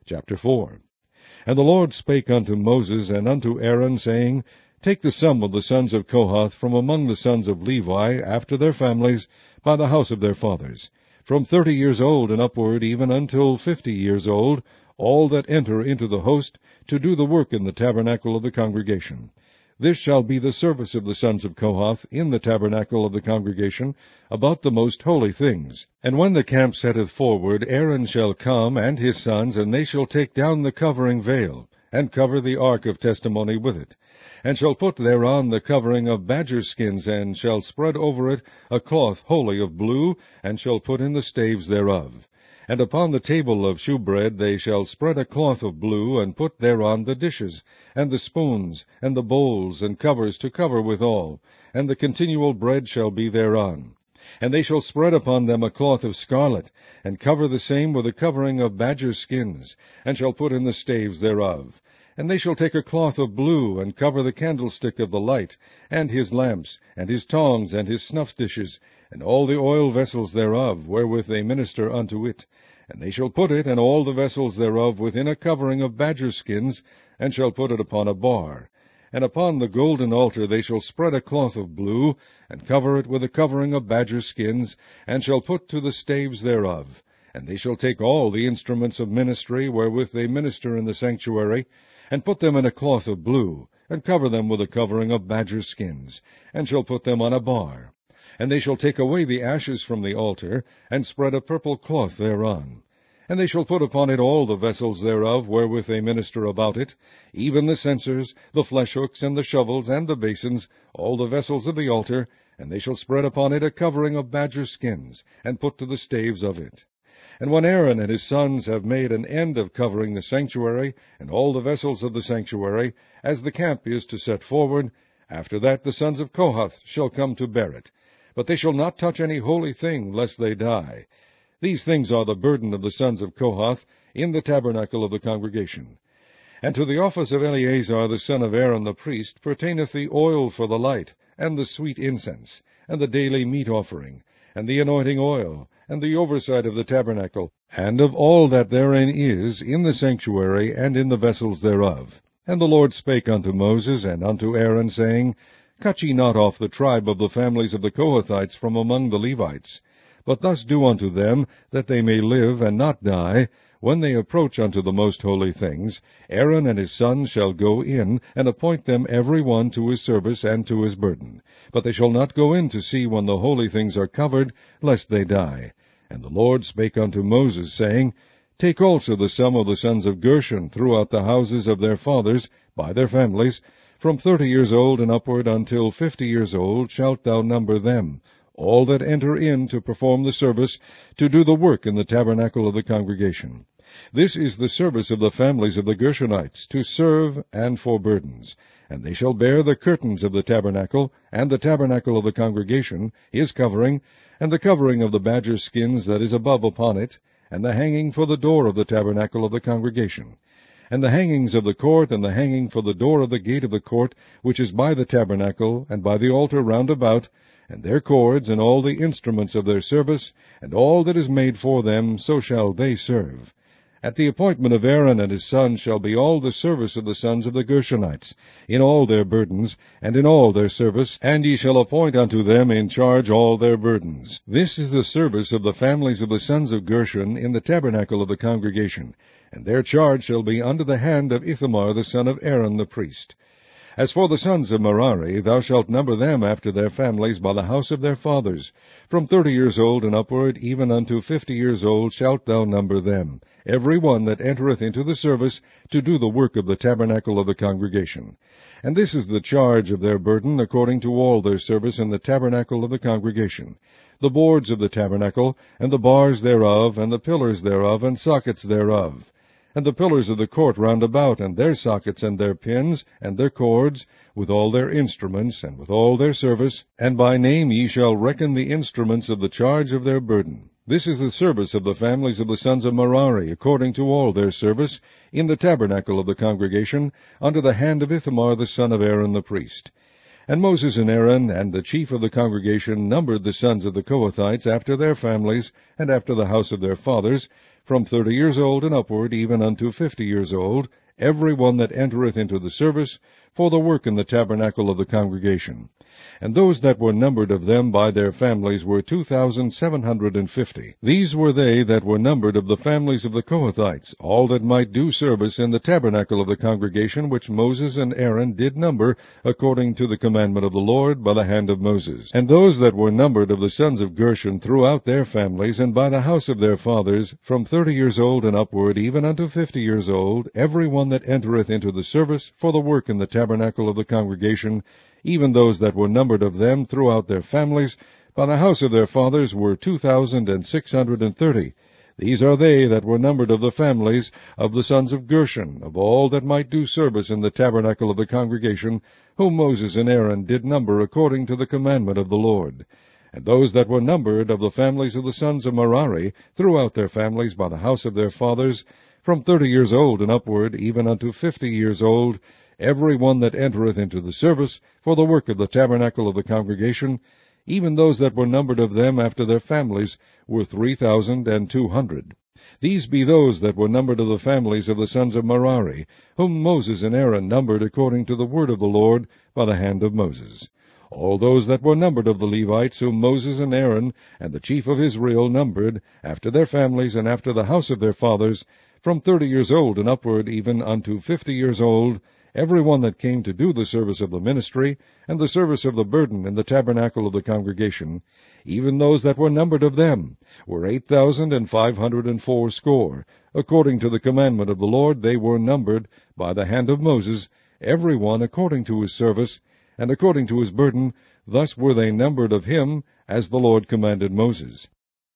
Chapter 4. And the Lord spake unto Moses and unto Aaron, saying, Take the sum of the sons of Kohath from among the sons of Levi, after their families, by the house of their fathers, from 30 years old and upward, even until 50 years old, all that enter into the host, to do the work in the tabernacle of the congregation. This shall be the service of the sons of Kohath in the tabernacle of the congregation, about the most holy things. And when the camp setteth forward, Aaron shall come, and his sons, and they shall take down the covering veil, and cover the ark of testimony with it, and shall put thereon the covering of badger skins, and shall spread over it a cloth wholly of blue, and shall put in the staves thereof. And upon the table of shewbread they shall spread a cloth of blue, and put thereon the dishes, and the spoons, and the bowls, and covers to cover withal, and the continual bread shall be thereon. And they shall spread upon them a cloth of scarlet, and cover the same with a covering of badger skins, and shall put in the staves thereof. And they shall take a cloth of blue, and cover the candlestick of the light, and his lamps, and his tongs, and his snuff dishes, and all the oil vessels thereof, wherewith they minister unto it. And they shall put it, and all the vessels thereof, within a covering of badger skins, and shall put it upon a bar. And upon the golden altar they shall spread a cloth of blue, and cover it with a covering of badger skins, and shall put to the staves thereof. And they shall take all the instruments of ministry, wherewith they minister in the sanctuary, and put them in a cloth of blue, and cover them with a covering of badger skins, and shall put them on a bar. And they shall take away the ashes from the altar, and spread a purple cloth thereon. And they shall put upon it all the vessels thereof, wherewith they minister about it, even the censers, the fleshhooks, and the shovels, and the basins, all the vessels of the altar, and they shall spread upon it a covering of badger skins, and put to the staves of it. And when Aaron and his sons have made an end of covering the sanctuary, and all the vessels of the sanctuary, as the camp is to set forward, after that the sons of Kohath shall come to bear it. But they shall not touch any holy thing, lest they die. These things are the burden of the sons of Kohath in the tabernacle of the congregation. And to the office of Eleazar the son of Aaron the priest pertaineth the oil for the light, and the sweet incense, and the daily meat offering, and the anointing oil, and the oversight of the tabernacle, and of all that therein is, in the sanctuary, and in the vessels thereof. And the Lord spake unto Moses and unto Aaron, saying, Cut ye not off the tribe of the families of the Kohathites from among the Levites, but thus do unto them, that they may live and not die. When they approach unto the most holy things, Aaron and his sons shall go in, and appoint them every one to his service and to his burden. But they shall not go in to see when the holy things are covered, lest they die. And the Lord spake unto Moses, saying, Take also the sum of the sons of Gershon throughout the houses of their fathers, by their families, from 30 years old and upward until 50 years old shalt thou number them, all that enter in to perform the service, to do the work in the tabernacle of the congregation. This is the service of the families of the Gershonites, to serve and for burdens. And they shall bear the curtains of the tabernacle, and the tabernacle of the congregation, his covering, and the covering of the badger skins that is above upon it, and the hanging for the door of the tabernacle of the congregation, and the hangings of the court, and the hanging for the door of the gate of the court, which is by the tabernacle, and by the altar round about, and their cords, and all the instruments of their service, and all that is made for them, so shall they serve. At the appointment of Aaron and his sons shall be all the service of the sons of the Gershonites, in all their burdens, and in all their service, and ye shall appoint unto them in charge all their burdens. This is the service of the families of the sons of Gershon in the tabernacle of the congregation, and their charge shall be under the hand of Ithamar the son of Aaron the priest. As for the sons of Merari, thou shalt number them after their families by the house of their fathers. From 30 years old and upward, even unto 50 years old, shalt thou number them, every one that entereth into the service, to do the work of the tabernacle of the congregation. And this is the charge of their burden, according to all their service in the tabernacle of the congregation: the boards of the tabernacle, and the bars thereof, and the pillars thereof, and sockets thereof, and the pillars of the court round about, and their sockets, and their pins, and their cords, with all their instruments, and with all their service. And by name ye shall reckon the instruments of the charge of their burden. This is the service of the families of the sons of Merari, according to all their service, in the tabernacle of the congregation, under the hand of Ithamar the son of Aaron the priest. And Moses and Aaron and the chief of the congregation numbered the sons of the Kohathites after their families and after the house of their fathers, from 30 years old and upward, even unto 50 years old, every one that entereth into the service, for the work in the tabernacle of the congregation. And those that were numbered of them by their families were 2,750. These were they that were numbered of the families of the Kohathites, all that might do service in the tabernacle of the congregation, which Moses and Aaron did number, according to the commandment of the Lord, by the hand of Moses. And those that were numbered of the sons of Gershon throughout their families, and by the house of their fathers, from 30 years old and upward, even unto 50 years old, every one that entereth into the service, for the work in the tabernacle of the congregation, even those that were numbered of them throughout their families, by the house of their fathers, were 2,630. These are they that were numbered of the families of the sons of Gershon, of all that might do service in the tabernacle of the congregation, whom Moses and Aaron did number according to the commandment of the Lord. And those that were numbered of the families of the sons of Merari, throughout their families, by the house of their fathers, from 30 years old and upward, even unto 50 years old, every one that entereth into the service, for the work of the tabernacle of the congregation, even those that were numbered of them after their families, were 3,200. These be those that were numbered of the families of the sons of Merari, whom Moses and Aaron numbered according to the word of the Lord, by the hand of Moses. All those that were numbered of the Levites, whom Moses and Aaron and the chief of Israel numbered, after their families and after the house of their fathers, from 30 years old and upward, even unto 50 years old, every one that came to do the service of the ministry, and the service of the burden in the tabernacle of the congregation, even those that were numbered of them, were 8,580. According to the commandment of the Lord they were numbered by the hand of Moses, every one according to his service, and according to his burden. Thus were they numbered of him, as the Lord commanded Moses.